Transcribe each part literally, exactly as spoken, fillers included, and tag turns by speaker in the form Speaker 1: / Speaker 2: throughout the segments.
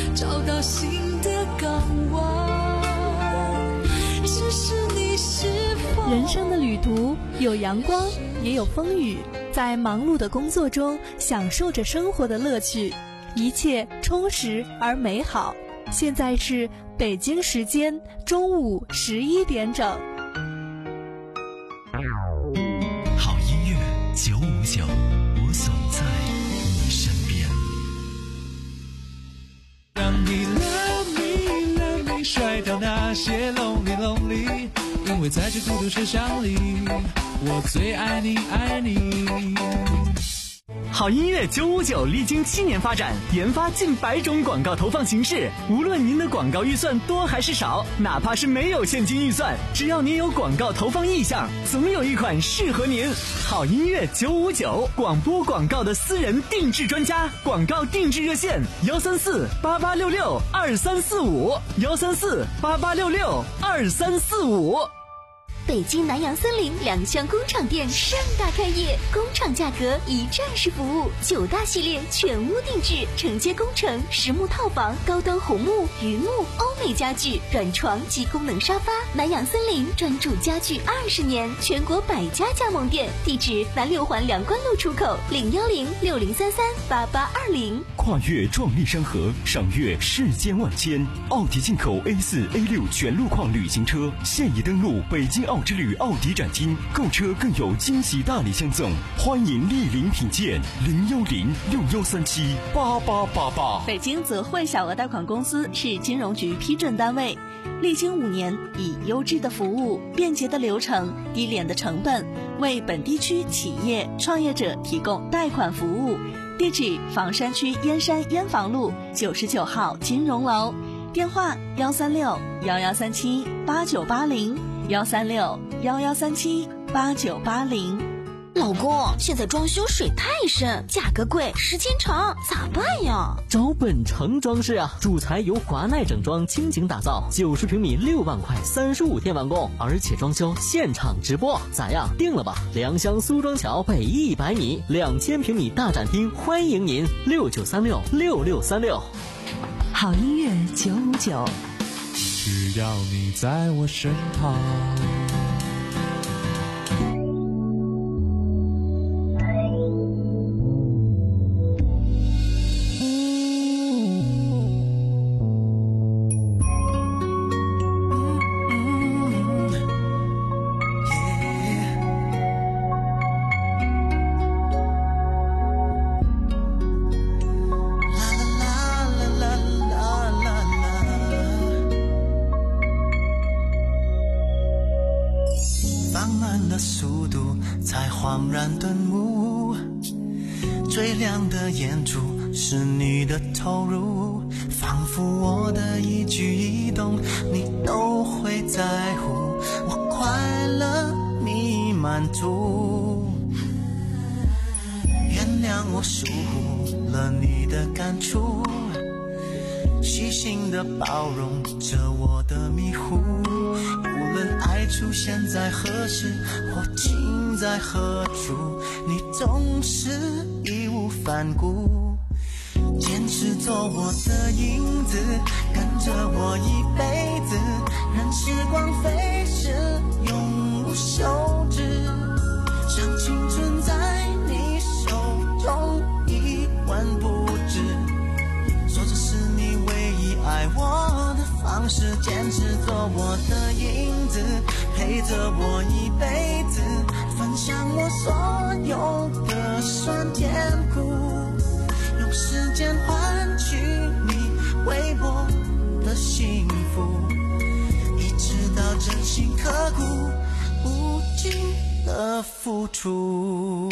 Speaker 1: 找到新的港湾。只是你是否
Speaker 2: 人生的旅途有阳光也有风雨，在忙碌的工作中享受着生活的乐趣，一切充实而美好。现在是北京时间中午十一点整。
Speaker 3: 好音乐九五九，我总在你身边。
Speaker 4: 让你 love me love me 甩掉那些 lonely lonely， 因为在这孤独世上里，我最爱你爱你。
Speaker 5: 好音乐九五九历经七年发展，研发近百种广告投放形式。无论您的广告预算多还是少，哪怕是没有现金预算，只要您有广告投放意向，总有一款适合您。好音乐九五九，广播广告的私人定制专家，广告定制热线：幺三四八八六六二三四五，幺三四八八六六二三四五。
Speaker 6: 北京南洋森林两厢工厂店盛大开业，工厂价格一站式服务，九大系列全屋定制，承接工程、实木套房、高端红木、榆木、欧美家具、软床及功能沙发。南洋森林专注家具二十年，全国百家加盟店，地址南六环梁关路出口，零幺零六零三三八八二零。
Speaker 7: 跨越壮丽山河，赏月世间万千。奥迪进口 A 四 A 六 全路况旅行车现已登陆北京奥之旅奥迪展厅，购车更有惊喜大礼相赠，欢迎莅临品鉴。零幺零六幺三七八八八八。
Speaker 8: 北京泽惠小额贷款公司是金融局批准单位，历经五年，以优质的服务、便捷的流程、低廉的成本，为本地区企业创业者提供贷款服务。地址：房山区燕山燕房路九十九号金融楼，电话：幺三六幺幺三七八九八零，幺三六幺幺三七八九八零。
Speaker 6: 老公，现在装修水太深，价格贵，时间长，咋办呀？
Speaker 9: 找本城装饰啊，主材由华奈整装倾情打造，九十平米六万块，三十五天完工，而且装修现场直播，咋样？定了吧？良乡苏庄桥北一百米，两千平米大展厅，欢迎您，六九三六六六三六。
Speaker 2: 好音乐九五九，
Speaker 4: 只要你在我身旁。
Speaker 10: 恍然顿悟，最亮的眼珠是你的投入，仿佛我的一举一动你都会在乎，我快乐你满足，原谅我疏忽了你的感触，细心的包容着我的迷糊，无论爱出现在何时或情在何处，你总是义无反顾，坚持做我的影子，跟着我一辈子，任时光飞逝，永无休止，像青春在你手中一文不值，说这是你唯一爱我的方式，坚持做我的影子，陪着我一辈子，分享我所有的酸甜苦，用时间换取你为我的幸福，一直到真心刻骨无尽的付出。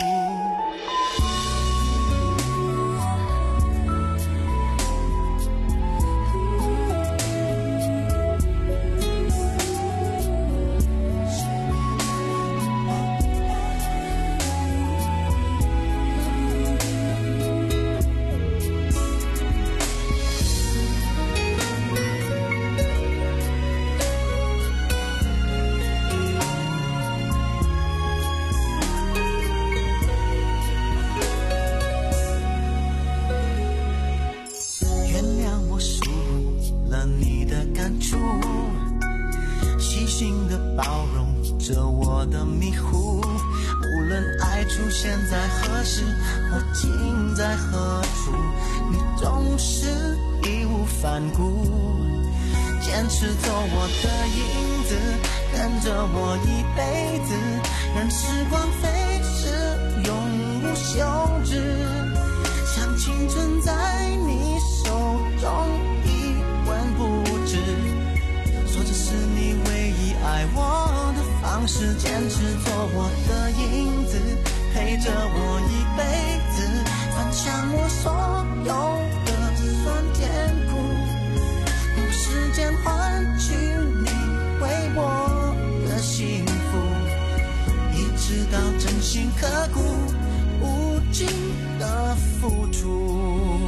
Speaker 10: 了你的感触，细心的包容着我的迷糊。无论爱出现在何时或尽在何处，你总是义无反顾，坚持做我的影子，跟着我一辈子，任时光飞逝，永无休止。像青春在你手中一文不值，说这是你唯一爱我的方式，坚持做我的影子，陪着我一辈子，分享我所有的酸甜苦，用时间换取你为我的幸福，一直到真心刻骨无尽的付出。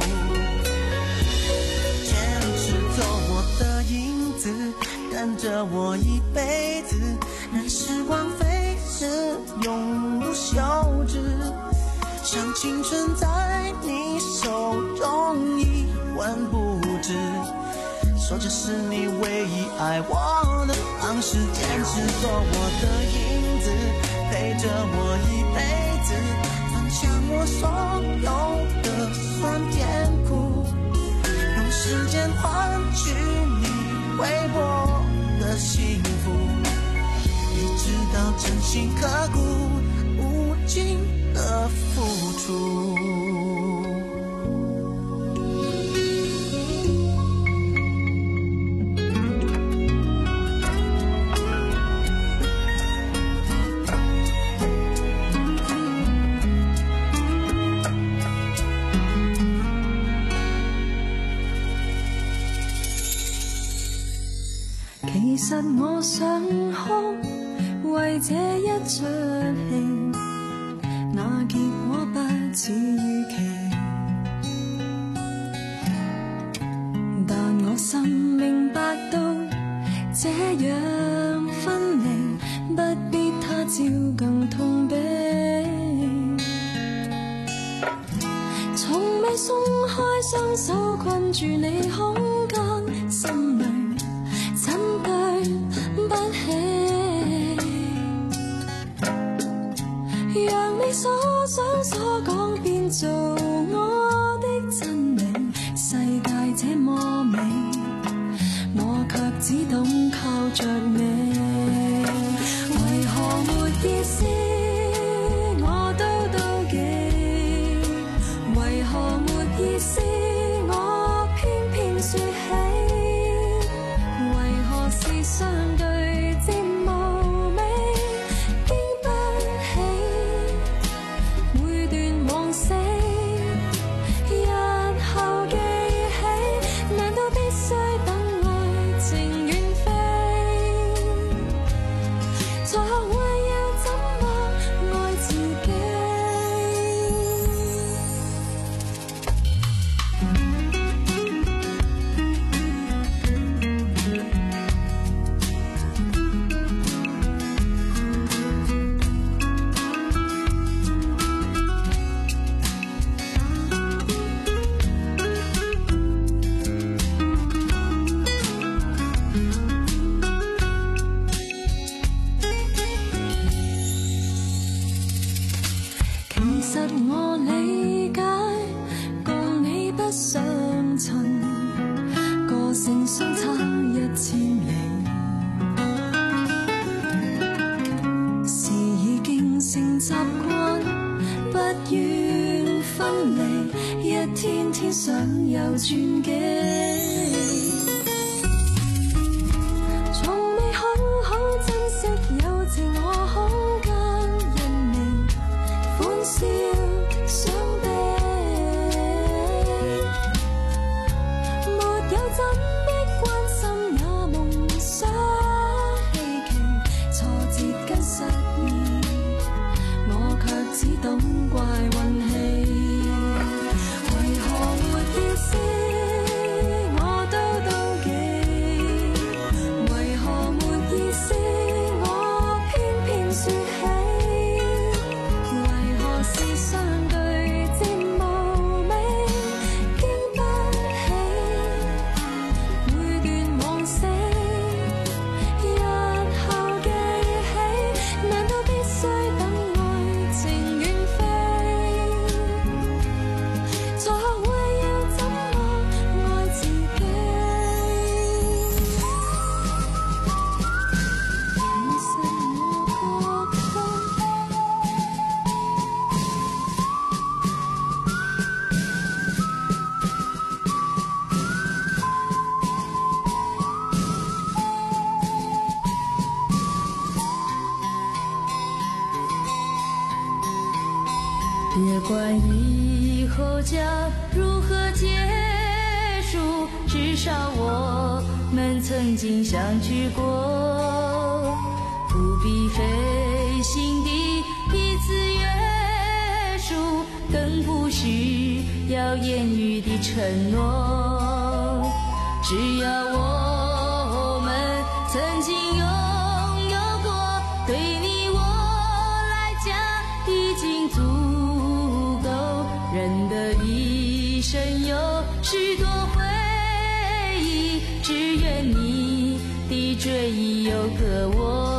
Speaker 10: 坚持做我的影子，跟着我一辈子，任时光飞逝，永无休止。像青春在你手中一文不值，说这是你唯一爱我的方式，坚持做我的影子，陪着我一辈子，分享我所有的酸甜苦，用时间换取你为我的幸福，一直到真心刻骨无尽的付出。
Speaker 1: 其實我想哭，為這一出戲，那結果不似預期。但我心明白到，這樣分離，不必他朝更痛悲。從未鬆開雙手困住你空間，心裏真對不起，讓你所想所講變做我的真理。世界這麼美，我卻只懂靠着你。為何沒意思我都妒忌，為何沒意思我偏偏説起，是相對漸無味，經不起每段往昔，日後記起，難道必須等愛情遠飛，才學會要怎麼愛自己。其實我理解，共你不相襯，個性相差一千里，是已經成習慣，不願分離，一天天想有轉機。從未好好珍惜有自我空間，因你歡笑傷悲，沒有怎的關心也夢想希冀，挫折跟失意，我卻只懂怪運氣。為何沒意思叫如何结束？至少我们曾经相聚过，不必费心地彼此约束，更不需要言语的承诺。只要我们曾经拥有过，对你我来讲已经足够。人的一生有许多回忆，只愿你的追忆有个我。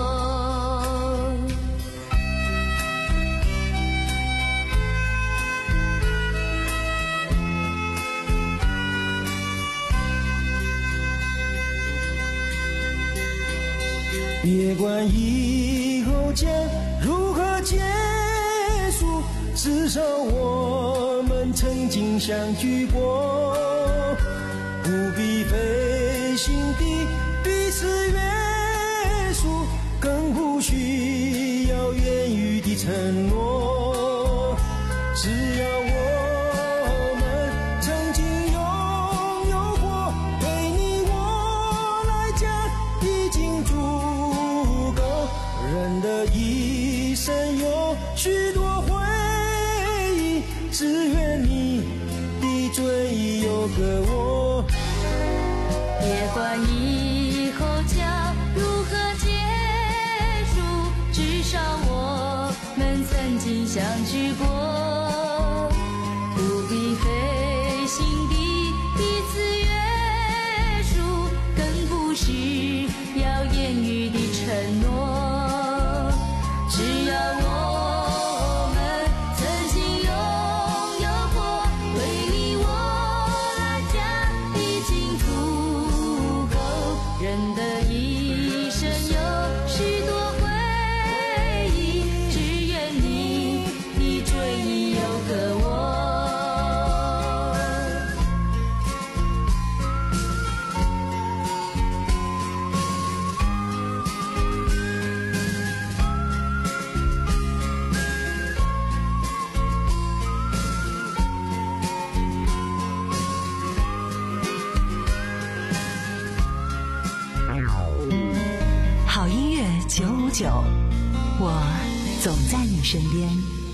Speaker 11: 别管以后将如何结束，至少我们曾经相聚过，不必费心地彼此约束，更不需要言语的承诺。只要我们曾经拥有过，对你我来讲已经足够。人的一生有许多回忆，只愿你的追忆有个我。
Speaker 1: 别管以后将如何结束，至少我们曾经相聚过，不必费心地彼此约束，更不需要言语的承诺。只要我们曾经拥有过，对你我来讲已经足够。人的一生有许多回忆，只愿你的追忆有个我。
Speaker 12: 好音乐九五九，我总在你身边。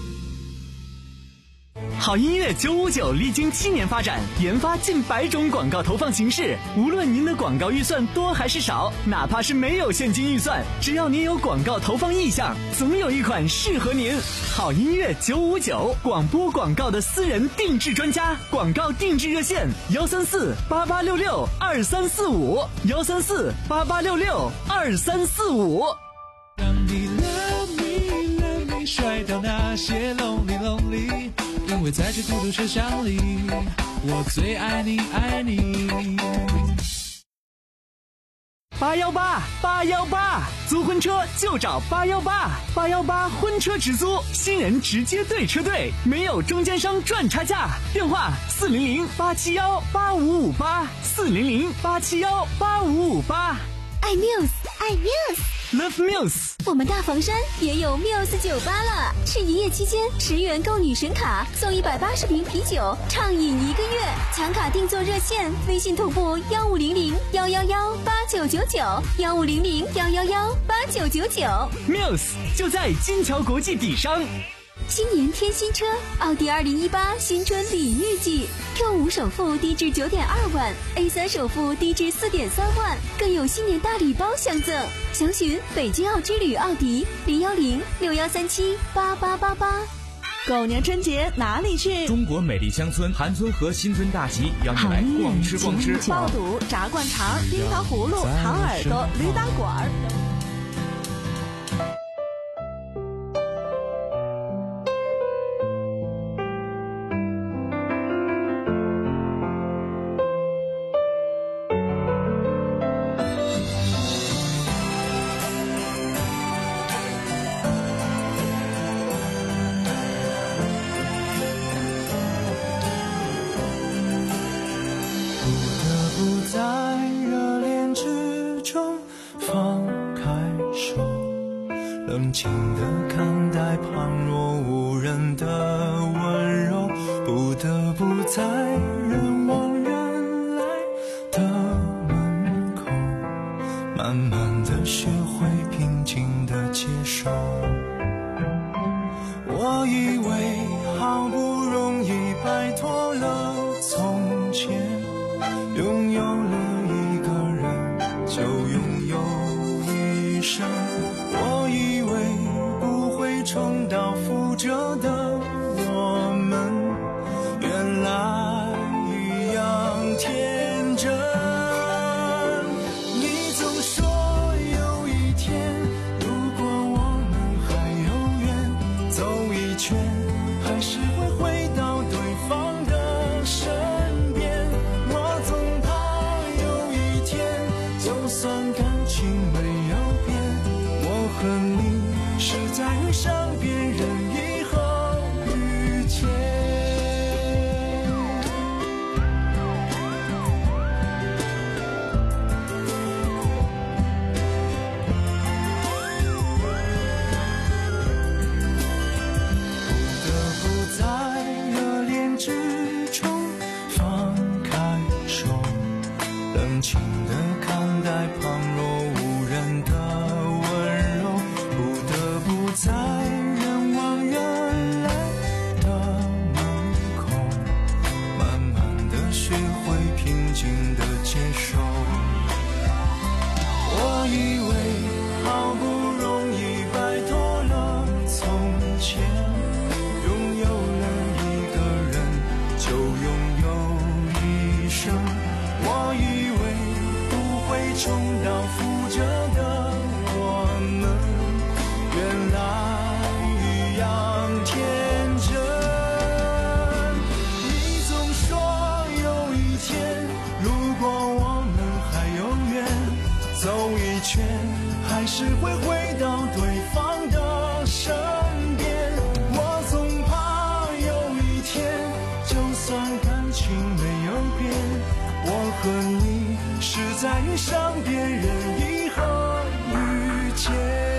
Speaker 5: 好音乐九五九历经七年发展，研发近百种广告投放形式。无论您的广告预算多还是少，哪怕是没有现金预算，只要您有广告投放意向，总有一款适合您。好音乐九五九，广播广告的私人定制专家，广告定制热线：幺三四八八六六二三四五，幺三四八八六六二三四五。
Speaker 4: 让你 love me love me 甩掉那些 lonely lonely， 因为在这孤独车厢里，我最爱你爱你。
Speaker 5: 八幺八八幺八，租婚车就找八幺八，八幺八婚车直租，新人直接对车队，没有中间商赚差价。电话四零零八七幺八五五八，四零零八七幺八五五八。
Speaker 6: 爱 Muse， 爱 Muse。Love
Speaker 5: Muse，
Speaker 6: 我们大房山也有 Muse 酒吧了。是营业期间，十元购女神卡送一百八十瓶啤酒，畅饮一个月。抢卡订座热线：微信同步幺五零零幺幺幺八九九九，幺五零零幺幺幺八九九九。
Speaker 5: Muse 就在金桥国际底商。
Speaker 6: 新年添新车，奥迪二零一八新春礼遇季 ，Q 五首付低至九点二万 ，A 三首付低至四点三万，更有新年大礼包相赠。详询北京奥之旅奥迪零幺零六幺三七八八八八。
Speaker 8: 狗年春节哪里去？
Speaker 13: 中国美丽乡村韩村和新村大集，邀你来逛吃逛吃。
Speaker 8: 爆肚、炸灌肠、冰糖葫芦、糖耳朵、驴打滚。
Speaker 10: 冷静地看待旁若无人的温柔，不得不的门口，慢慢的学会平静的接受。我以为好不容易摆脱了从前，拥有了一个人就拥有一生。我以为不会重蹈覆辙的我们，原来一样天真。你总说有一天，如果我们还有缘，走一圈还是会回到对方的身边。我总怕有一天，就算感情没有变，我和你是在遇上别人以后遇见。不得不在热恋之中放开手，冷静地看待旁若无人的温柔。不得不在人往人来的门口，慢慢地学会平静地接受。我以为好不容易摆脱了从前，拥有了一个人就拥有一生。我以为不会重蹈覆辙的我们，原来一样天真。你总说有一天，如果我们还有缘，走一圈还是会回到对方的身边。我总怕有一天，就算感情没有变，我和你是在遇上别人以后遇见。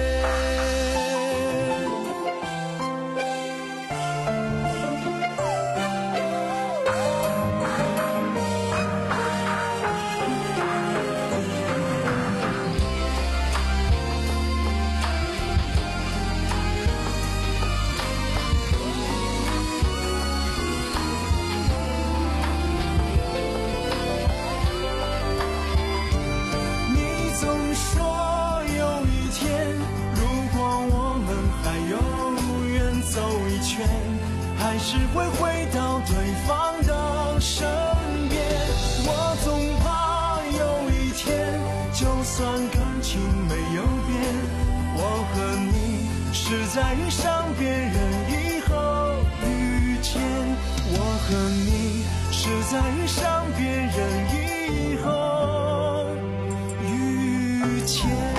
Speaker 10: 你总说有一天，如果我们还有缘，走一圈还是会回到对方的身边。我总怕有一天，就算感情没有变，我和你是在遇上别人以后遇见。我和你是在遇上别人以后遇见。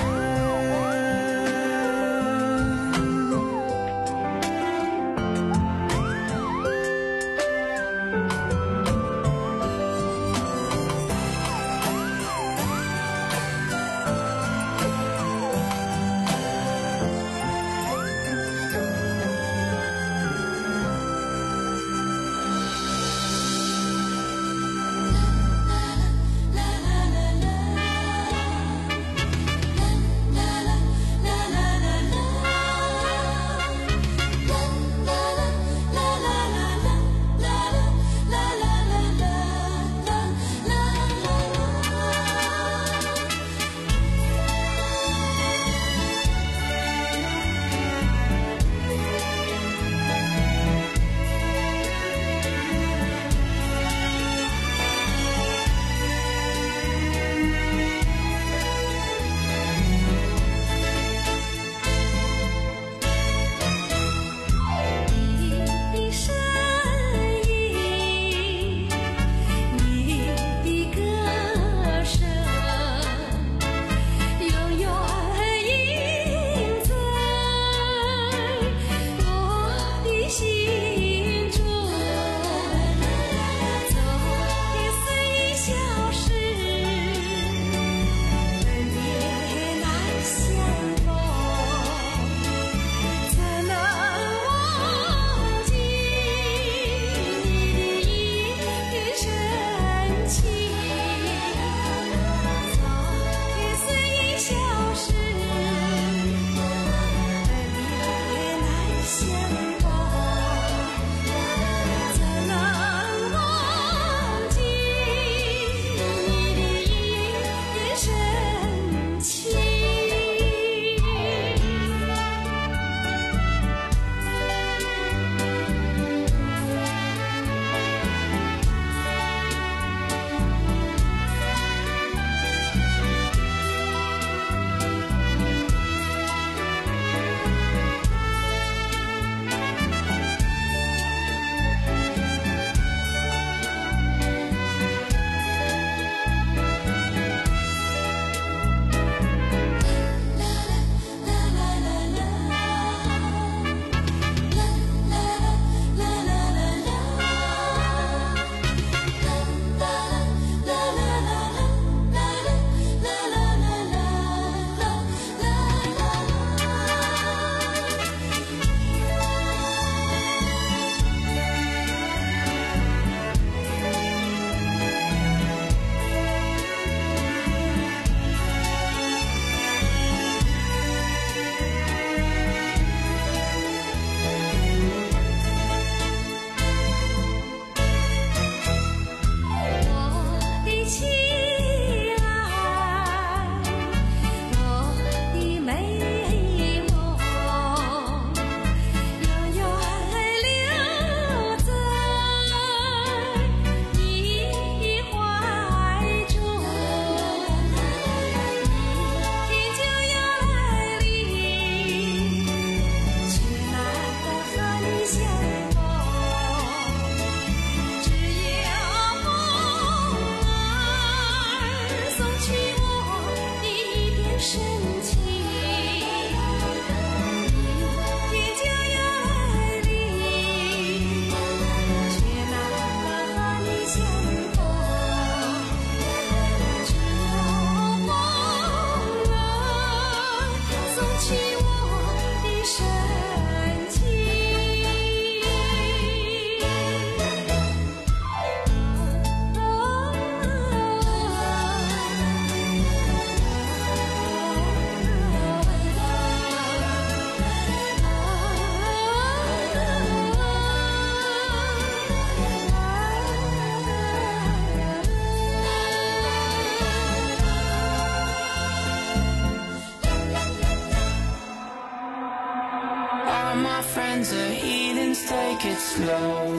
Speaker 14: friends are heathens, take it slow.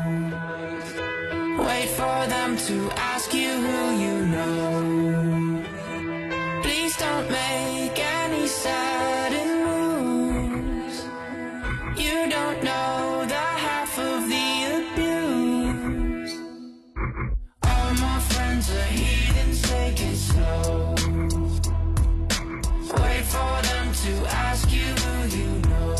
Speaker 14: Wait for them to ask you who you know. Please don't make any sudden moves. You don't know the half of the abuse. All my friends are heathens, take it slow. Wait for them to ask you who you know.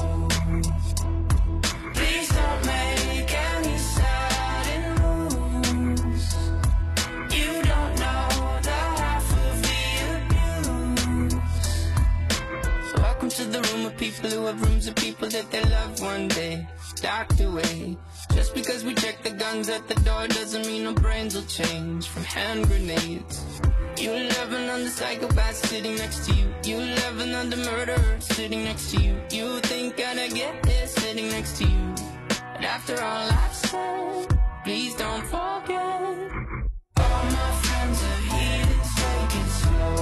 Speaker 14: Please don't make any sudden moves. You don't know the half of the abuse. Welcome to the room of people who have rooms of people that they love one day docked away. Just because we check the guns at the door doesn't mean our brains will change from hand grenades. You laughing on the psychopath sitting next to you. You laughing on the murderer sitting next to you. You think I'd get it sitting next to you. But after all I've said, please don't forget. All my friends are heathens, take it slow.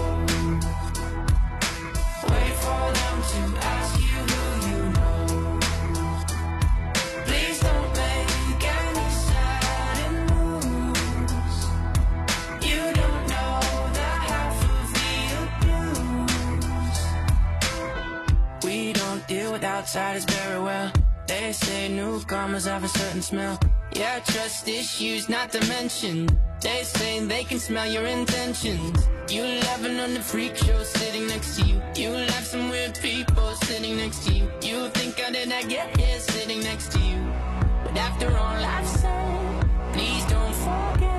Speaker 14: Wait for them to ask you who you know. Please don't make any sudden moves. You don't know the half of the abuse. We don't deal with outsiders very well. They say newcomers have a certain smell. Yeah, trust issues not to mention. They say they can smell your intentions. You laughing on the freak show sitting next to you. You laugh some weird people sitting next to you. You think how did I get here sitting next to you. But after all I've said, please don't forget.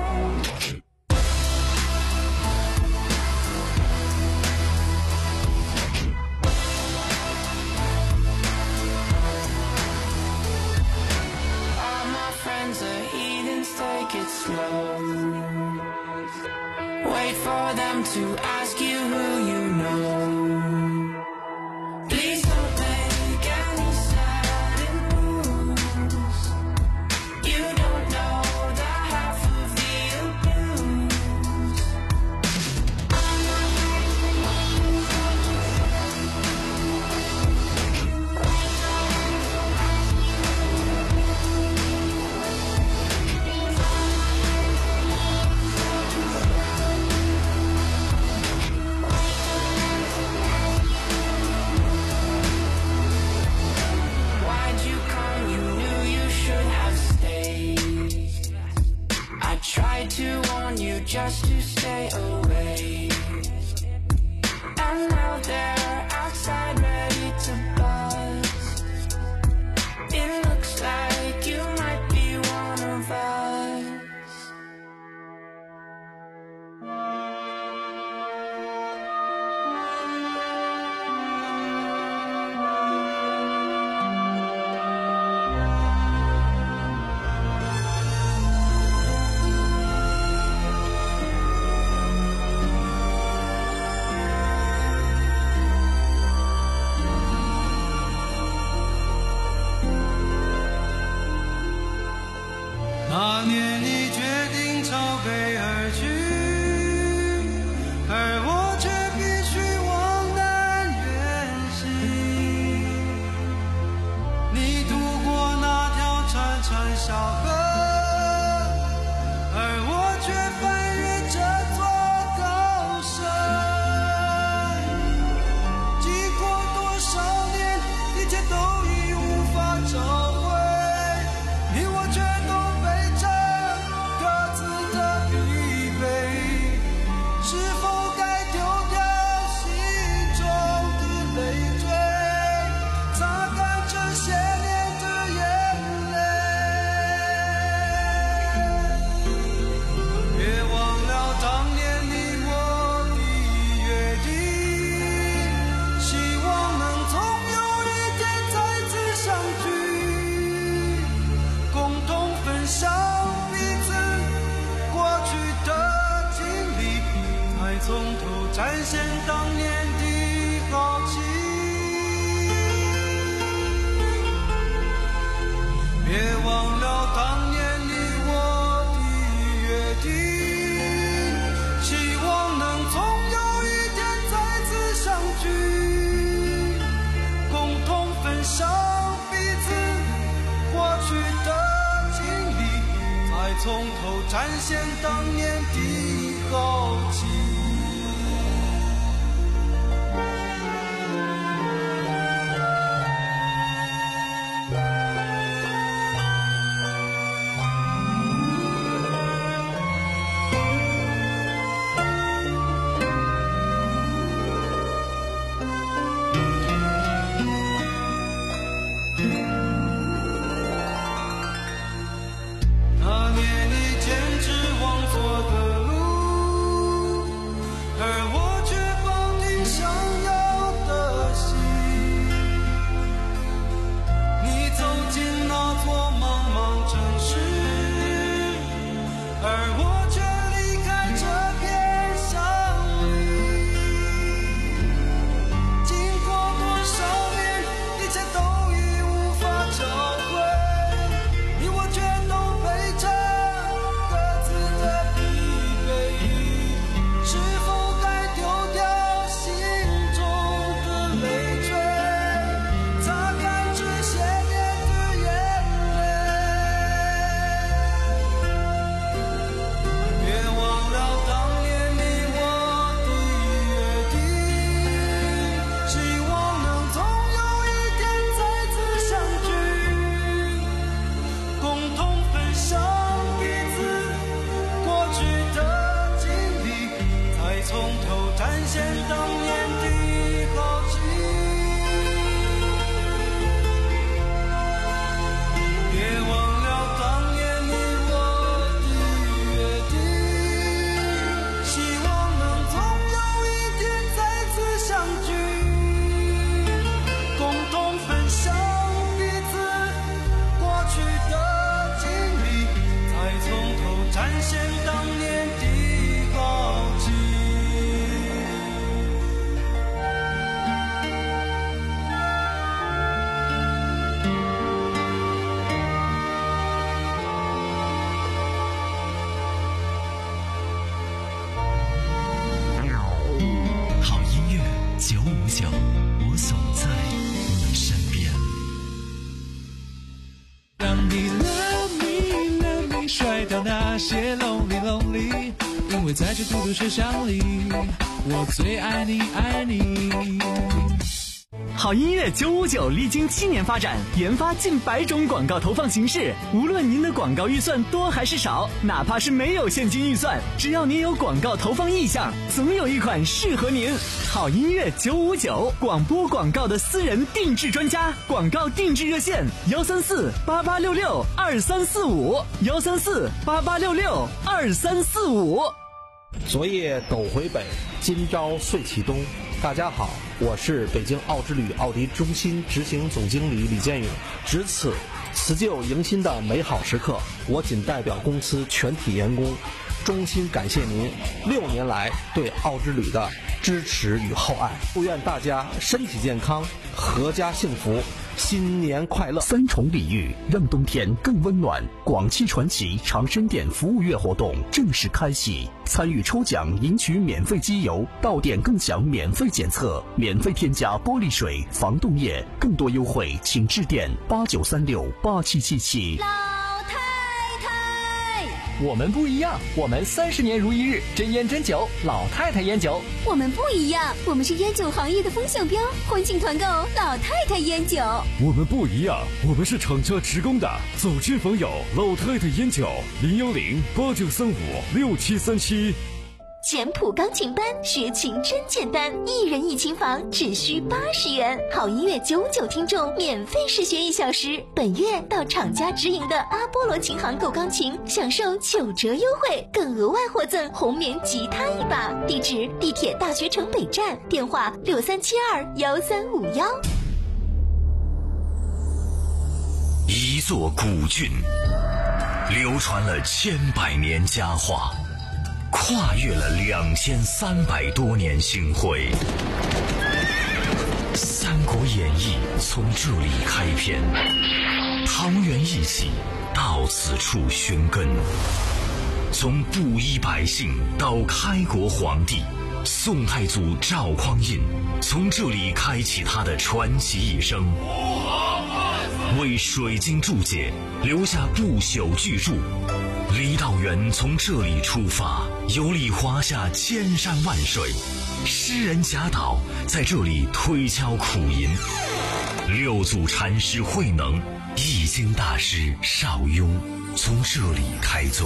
Speaker 14: Friends are heathens, take it slow. Wait for them to ask you who you know. Please don't make any sudden moves. You don't know the half of the abuse. Tried to warn you just to stay away. And now they're outside ready to bust. It looks like you might be one of us.
Speaker 11: 那年你决定朝北而去，而我却必须往南远行。你渡过那条潺潺小河，而我却翻越这座高山。经过多少年，一切都已无法找回，你我却都是否该丢掉心中的累赘，擦干这些年的眼泪？别忘了当年你我的约定，希望能总有一天再次相聚，共同分享彼此过去的从头展现当年的豪情，别忘了当年你我的约定，希望能总有一天再次相聚，共同分享彼此
Speaker 10: 头展现当年的豪气。
Speaker 3: 我总在你身边。
Speaker 4: 让你 love me love me 甩掉那些 lonely lonely， 因为在这孤独学校里，我最爱你爱你。
Speaker 5: 好音乐九五九历经七年发展，研发近百种广告投放形式。无论您的广告预算多还是少，哪怕是没有现金预算，只要您有广告投放意向，总有一款适合您。好音乐九五九，广播广告的私人定制专家，广告定制热线：幺三四八八六六二三四五，幺三四八八六六二三四五。
Speaker 15: 昨夜斗回北，今朝岁启东。大家好，我是北京奥之旅奥迪中心执行总经理李建勇。值此辞旧迎新的美好时刻，我仅代表公司全体员工衷心感谢您六年来对奥之旅的支持与厚爱，祝愿大家身体健康，阖家幸福，新年快乐！
Speaker 16: 三重礼遇让冬天更温暖。广汽传祺长生店服务月活动正式开启，参与抽奖赢取免费机油，到店更享免费检测，免费添加玻璃水、防冻液，更多优惠请致电八九三六八七七七。
Speaker 17: 我们不一样，我们三十年如一日，真烟真酒，老太太烟酒。
Speaker 6: 我们不一样，我们是烟酒行业的风向标，欢庆团购老太太烟酒。
Speaker 18: 我们不一样，我们是厂家职工的，走之访友老太太烟酒，零幺零八九三五六七三七。
Speaker 6: 简谱钢琴班学琴真简单，一人一琴房只需八十元，好音乐九五九听众免费试学一小时。本月到厂家直营的阿波罗琴行购钢琴，享受九折优惠，更额外获赠红棉吉他一把。地址：地铁大学城北站，电话六三七二幺三五幺。
Speaker 3: 一座古郡，流传了千百年佳话，跨越了两千三百多年星辉。《三国演义》从这里开篇，桃园一起到此处寻根。从布衣百姓到开国皇帝，宋太祖赵匡胤从这里开启他的传奇一生，为水晶注解留下不朽巨著。 离岛人从这里出发，游历华夏千山万水。诗人贾岛在这里推敲苦吟，六祖禅师慧能、易经大师邵雍从这里开宗。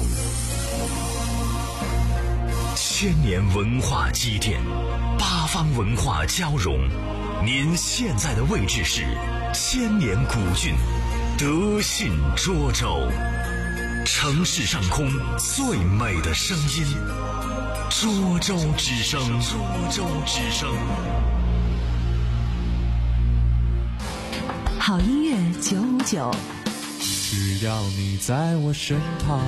Speaker 3: 千年文化积淀，八方文化交融。您现在的位置是千年古郡德信涿州，城市上空最美的声音，涿州之声。涿州之声。
Speaker 12: 好音乐九五九，
Speaker 4: 只要你在我身旁。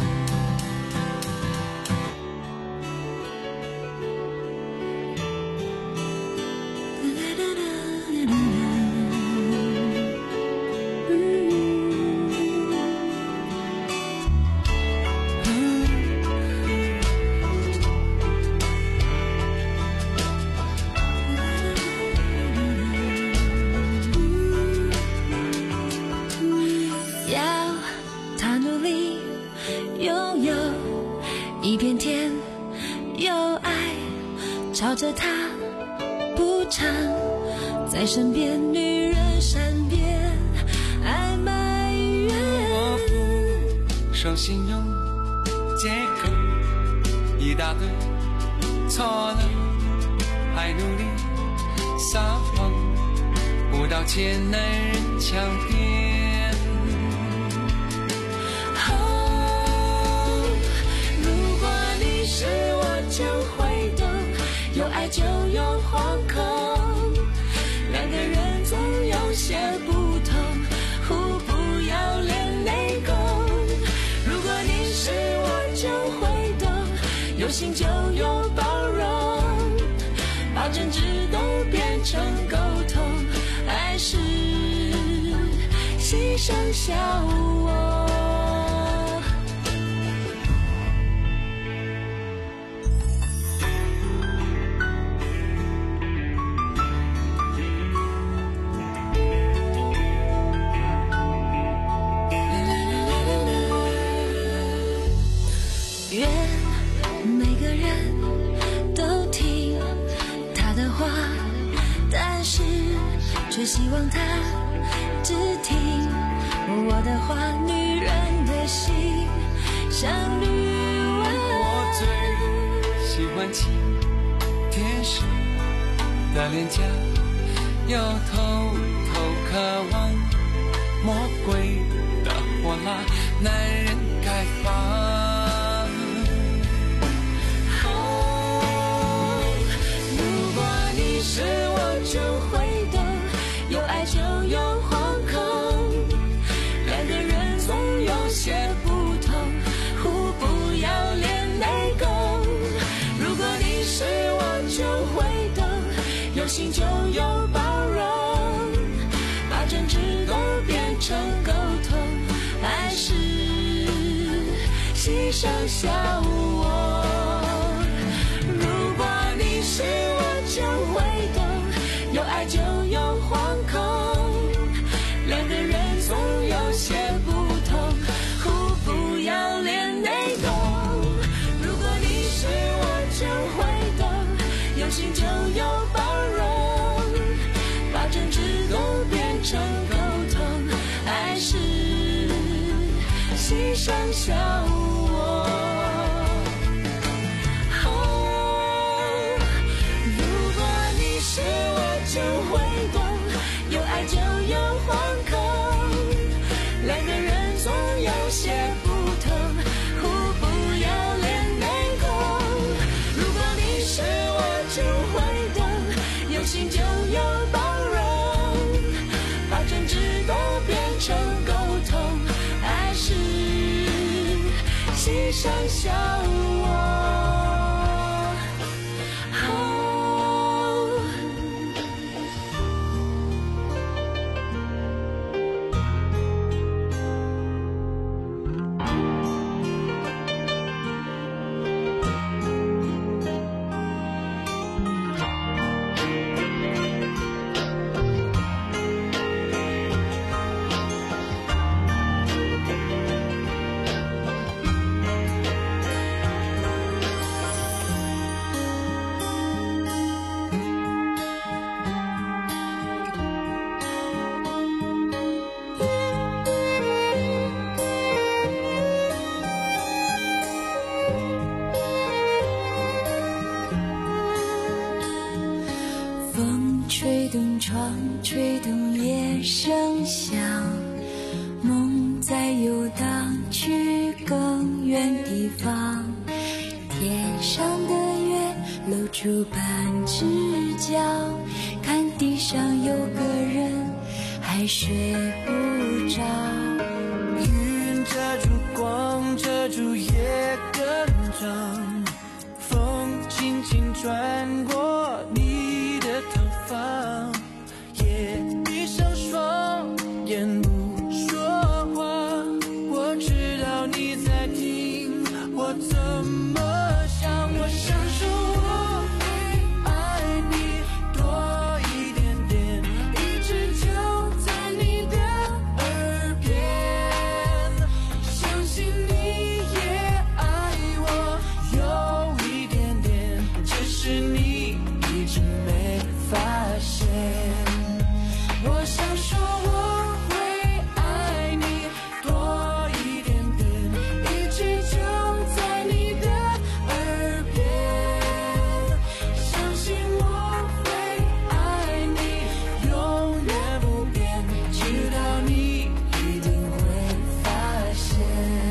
Speaker 1: 一片天有爱，朝着他不长，在身边女人善变，爱埋怨。
Speaker 19: 我不说形容借口一大堆，错了还努力撒谎，不道歉男人强辩。
Speaker 1: 是我就会懂，有爱就有惶恐，两个人总有些不同，互不要脸内讧。如果你是我就会懂，有心就有包容，把争执都变成沟通，爱是牺牲小我。愿每个人都听他的话，但是却希望他只听我的话。女人的心像女人，
Speaker 19: 我最喜欢亲天使的脸颊，又偷偷渴望魔鬼的火辣，男人该放。是我就会懂，有爱就有惶恐，两个人总有些不同，互不要脸内讧。如果你是我就会懂，有心就有包容，把争执都变成沟通，爱是牺牲小我。如果你是我就会懂，有爱就有惶恐，两个人总有些不同，互不要脸内讧。如果你是我就会懂，有心就有包容，把争执都变成沟通，爱是牺牲小我。是我就会懂，有爱就有惶恐，两个人总有些不同，互不要脸内讧。如果你是我就会懂，有心就有包容，把争执都变成沟通，爱是牺牲小我。
Speaker 1: 吹动窗，吹动夜声响，梦在游荡去更远地方。天上的月露出半只脚，看地上有个人还睡不着。
Speaker 10: 云遮住光，遮住夜更长，风轻轻穿过你的头发，也闭上双眼不说话。我知道你在听我怎么想，我想说我会爱你多一点点，一直就在你的耳边，相信你也爱我有一点点，只是你一直没发现。我想说我会爱你多一点点，一直就在你的耳边，相信我会爱你永远不变，直到你一定会发现。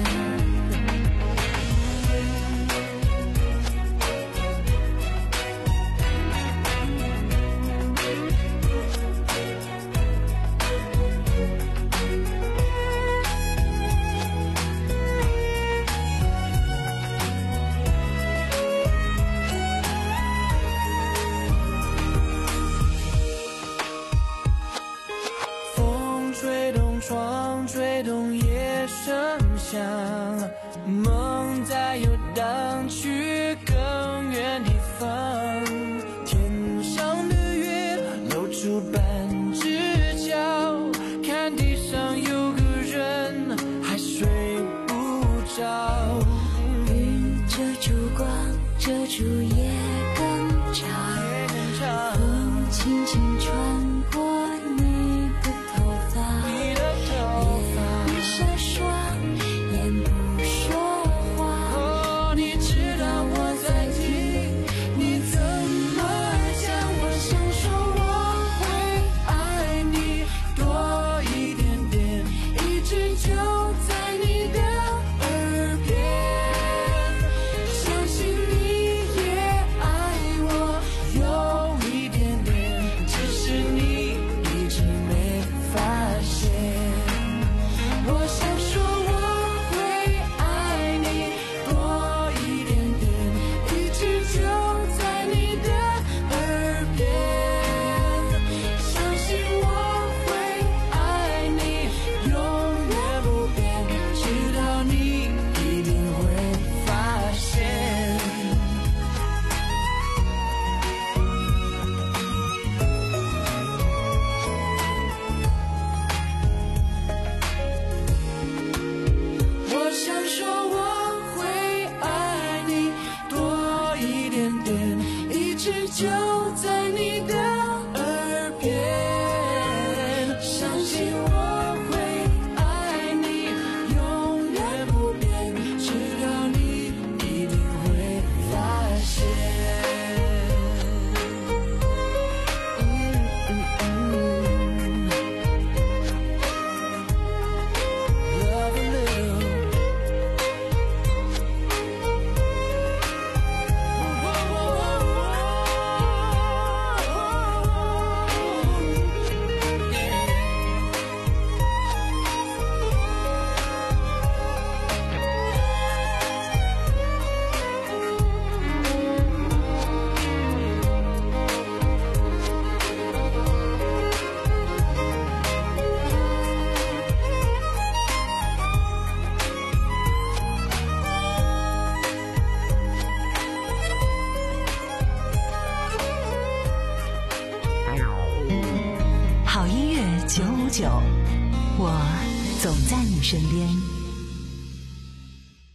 Speaker 10: 风吹动窗，吹动夜声响，梦在游荡去更远地方。天上的月露出半只脚，看地上有个人还睡不着。
Speaker 1: 云遮住光，遮住夜更长，风轻轻穿过你的头发，
Speaker 10: 你的头发
Speaker 1: 闭上双眼不说话。
Speaker 10: 哦，你知道我在听你怎么讲，我想说我会爱你多一点点，一直就在你的耳边，相信你也爱我有一点点，只是你一直没发现。我想说我会爱你多一点点，一直就在你的耳边，相信我会爱你永远不变，直到你一定会发现。我想说我会爱你多一点点，一直就在你的耳边，相信我会爱你永远不变，直到你一定会发现。嗯嗯嗯 Love a little。
Speaker 12: 好音乐九五九，我总在你身边。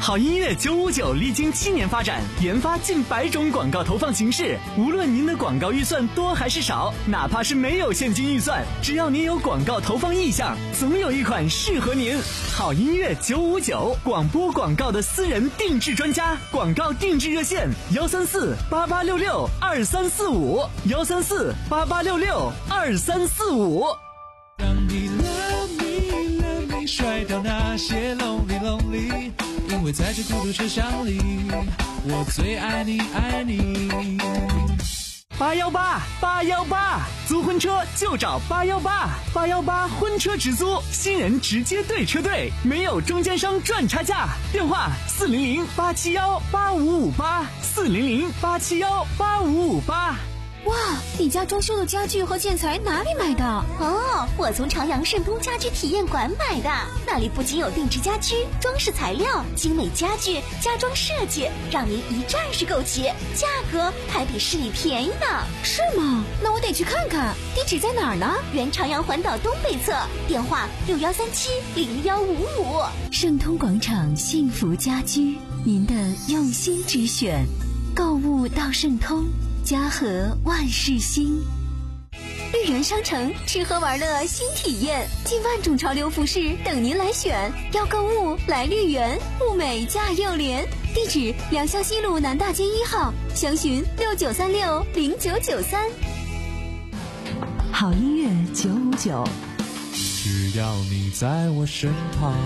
Speaker 5: 好音乐九五九历经七年发展，研发近百种广告投放形式。无论您的广告预算多还是少，哪怕是没有现金预算，只要您有广告投放意向，总有一款适合您。好音乐九五九，广播广告的私人定制专家，广告定制热线：幺三四八八六六二三四五，幺三四八八六六二三四五。
Speaker 4: 让你 love me love me 甩掉那些 lonely lonely， 因为在这孤独车厢里，我最爱你爱你。
Speaker 5: 八幺八八幺八，租婚车就找八幺八，八幺八婚车直租，新人直接对车队，没有中间商赚差价。电话四零零八七幺八五五八，四零零八七幺八五五八。
Speaker 6: 哇，你家装修的家具和建材哪里买的？哦，我从朝阳盛通家居体验馆买的。那里不仅有定制家居、装饰材料、精美家具、家装设计，让您一站式购齐，价格还比市里便宜呢。是吗？那我得去看看。地址在哪儿呢？原朝阳环岛东北侧，电话六幺三七零幺五五。盛通广场幸福家居，您的用心之选。购物到盛通。家和万事兴，绿园商城吃喝玩乐新体验，近万种潮流服饰等您来选。要购物来绿园，物美价又廉。地址：良乡西路南大街一号，详询六九三六零九九三。
Speaker 12: 好音乐九五九，
Speaker 4: 只要你在我身旁。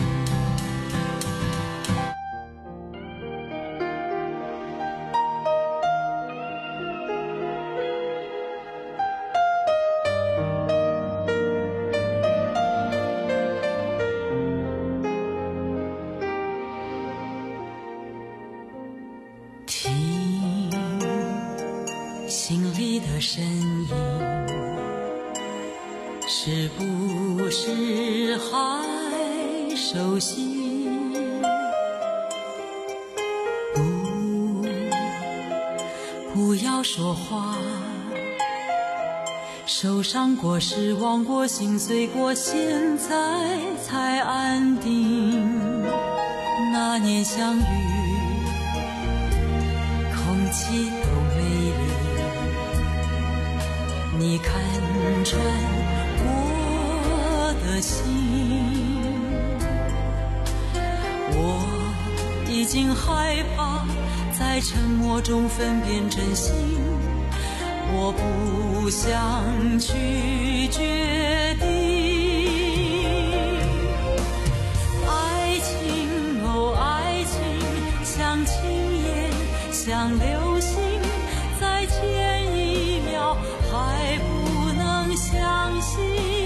Speaker 1: 心里的声音，是不是还熟悉？不，不要说话。受伤过，失望过，心碎过，现在才安定。那年相遇，空气都美丽。你看穿我的心，我已经害怕在沉默中分辨真心，我不想去决定。爱情哦爱情，像轻烟像流星，在前一秒还不能相信，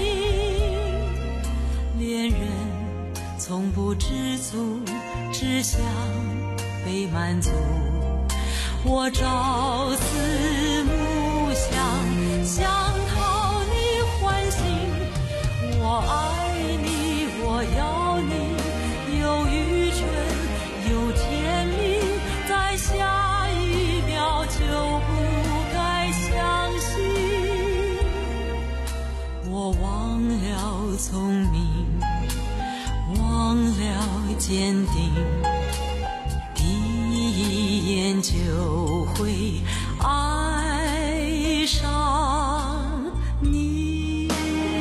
Speaker 1: 恋人从不知足，只想被满足。我朝思暮想，想讨你欢心。我爱你，我要你，有愚蠢，有甜蜜，在下一秒就不该相信。我忘了聪明，忘了坚定，第一眼就会爱上你。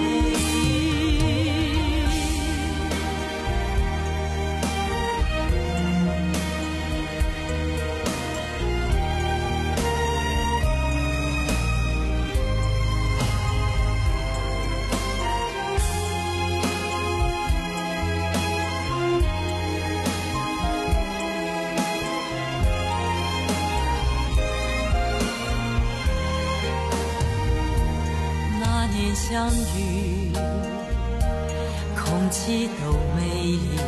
Speaker 1: 相遇，空气都美丽。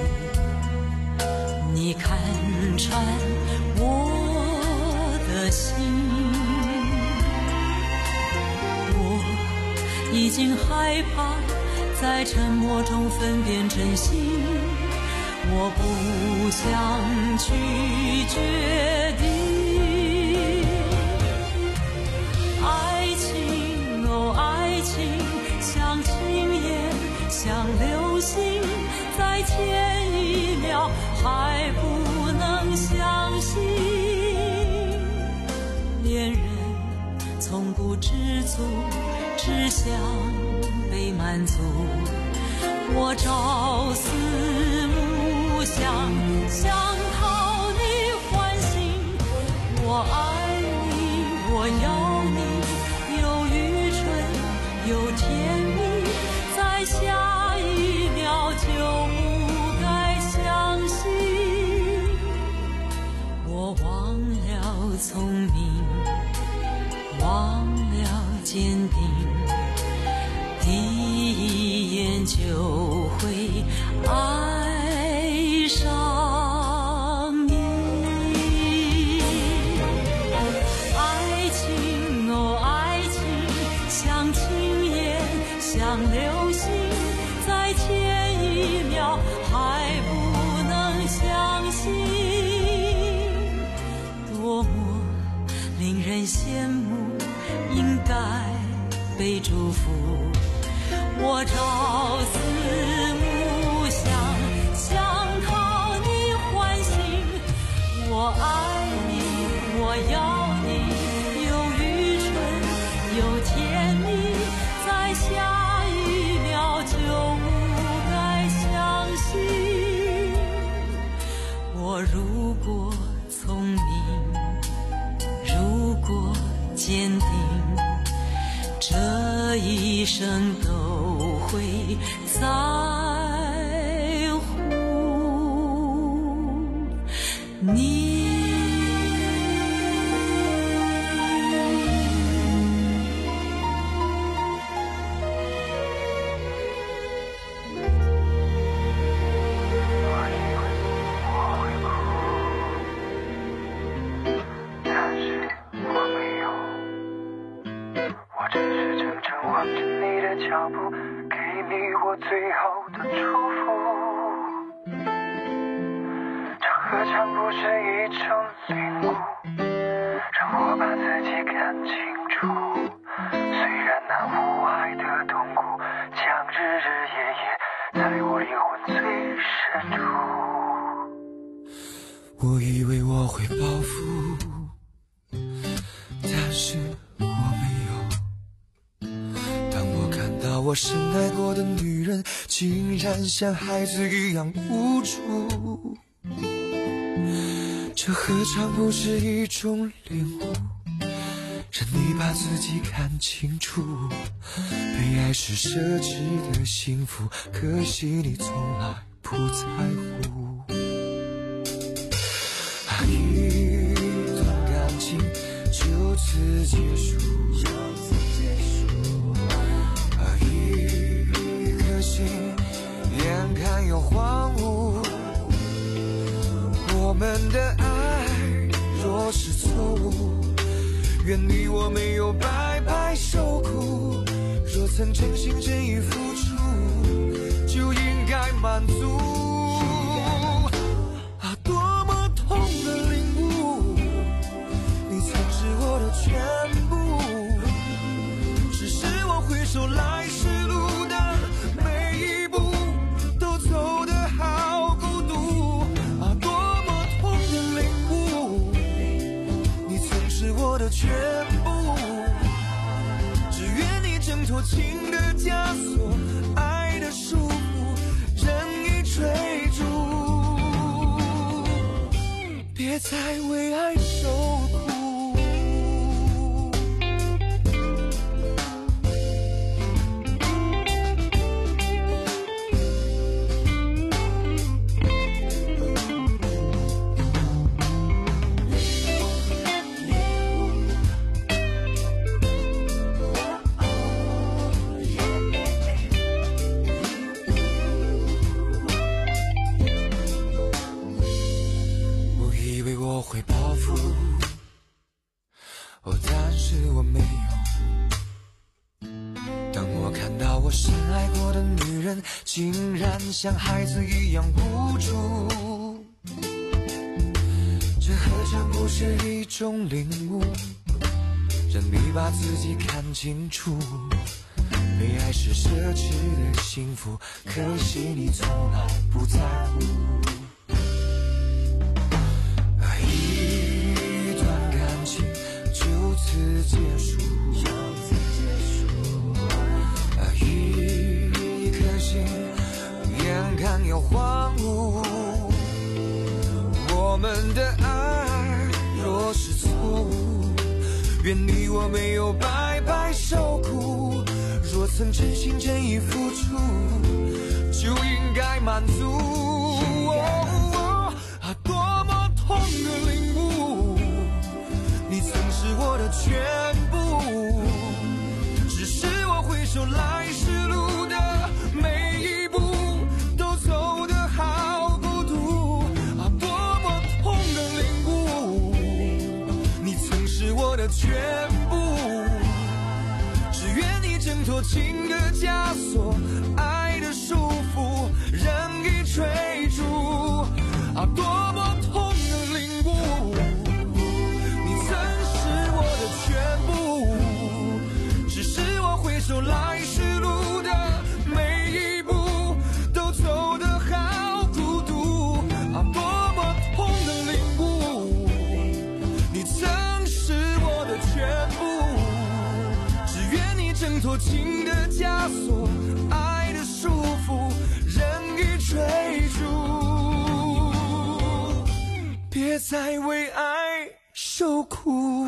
Speaker 1: 你看穿我的心，我已经害怕在沉默中分辨真心，我不想去决定。像轻烟，像流星，在前一秒还恋人从不知足，只想被满足。我朝思暮想，想讨你欢心。我爱你，我要你，有愚蠢，有甜蜜，在下一秒就不该相信。我忘了聪明，忘了坚定，第一眼就会爱上你。爱情哦爱情，像轻烟，像流星，在前一秒还不能相信，多么令人羡慕，应该被祝福。我朝思暮想，想讨你欢心。我爱你，我要你，有愚蠢，有甜蜜，在下一秒就不该相信。我如果聪明，如果坚定，这一生都会在乎你。
Speaker 20: 脚步，给你我最后的祝福。这何尝不是一种领悟，让我把自己看清楚。虽然那无爱的痛苦，将日日夜夜在我灵魂最深处。
Speaker 4: 我以为我会报复，但是我没有。当我看到我深爱过的女人竟然像孩子一样无助，这何尝不是一种领悟，让你把自己看清楚。被爱是奢侈的幸福，可惜你从来不在乎。一段感情就此结束，一颗心眼看要荒芜。我们的爱若是错误，愿你我没有白白受苦。若曾真心真意付出，就应该满足。啊，多么痛的领悟，你曾是我的全部，只是我回首来时路的每一步都走得好孤独。啊，多么痛的领悟，你曾是我的全部，只愿你挣脱情的枷锁，爱的束缚，任意追逐，别再为爱受苦。我会报复，哦，但是我没有。当我看到我深爱过的女人竟然像孩子一样无助，这何尝不是一种领悟，让你把自己看清楚。被爱是奢侈的幸福，可惜你从来不在乎。一段感情就结束。啊，一颗心眼看要荒芜，我们的爱若是错误，愿你我没有白白受苦。若曾真心真意付出，就应该满足。哦哦啊，多么痛的领悟，你曾是我的全部，只是我回首来时路的每一步都走得好孤独。啊，多么痛的领悟，你曾是我的全部，只愿你挣脱情的枷锁，爱的束缚任意追逐。啊，多么痛的领悟，你曾是我的全部，只是我回首来时路的每一步都走得好孤独。啊，多么痛的领悟，你曾是我的全部，只愿你挣脱情的枷锁，爱的束缚任意追逐。别再为爱受苦。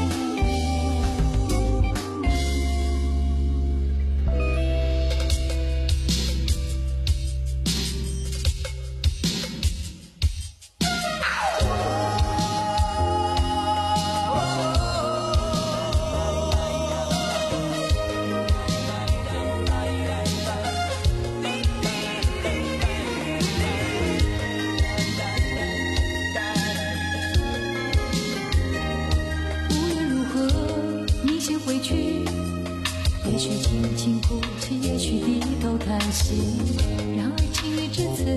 Speaker 1: 也许轻轻哭泣，也许低头叹息，然而情侣至此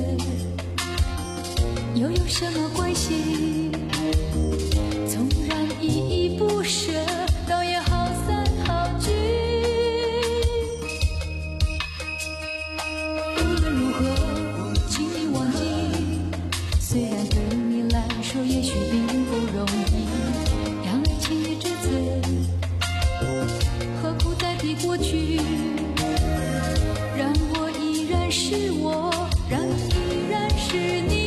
Speaker 1: 又有什么关系？纵然依依不舍，倒也好散好聚。无论如何请你忘记，虽然对你来说也许并不容易，然而情侣至此何苦再提过去，让我依然是我，让你依然是你。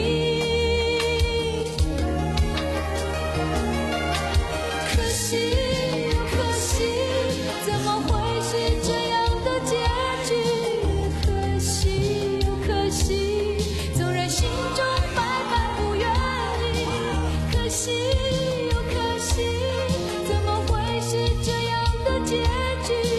Speaker 1: 可惜又可惜，怎么会是这样的结局？可惜又可惜，纵然心中百般不愿意。可惜又可惜，怎么会是这样的结局？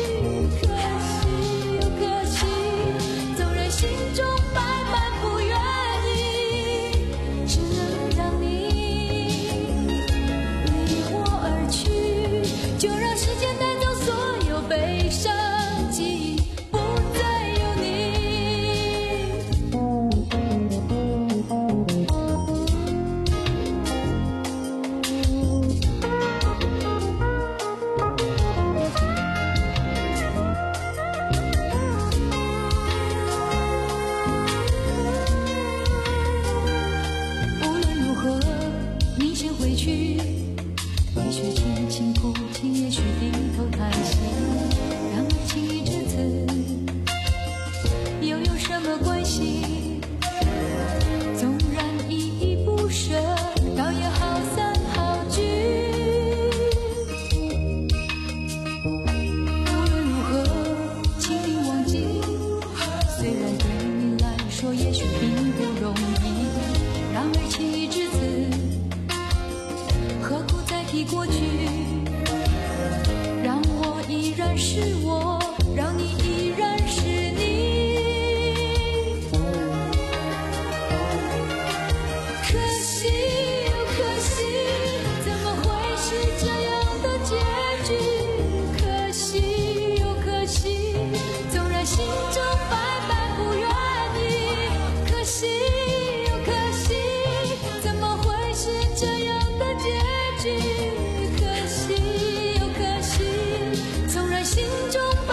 Speaker 1: 可惜又可惜，纵然心中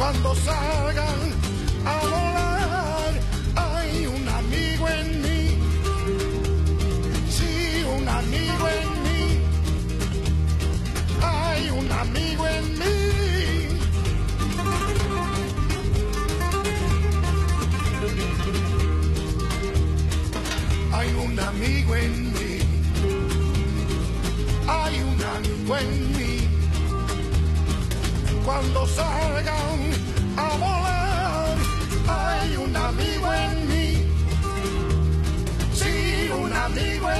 Speaker 4: Cuando salgan a volar, hay un amigo en mí. Sí, un amigo en mí. Hay un amigo en mí. Hay un amigo en mí. Hay un amigo en mí. Cuando salgan a volar, hay un amigo en mí. Sí, un amigo en mí.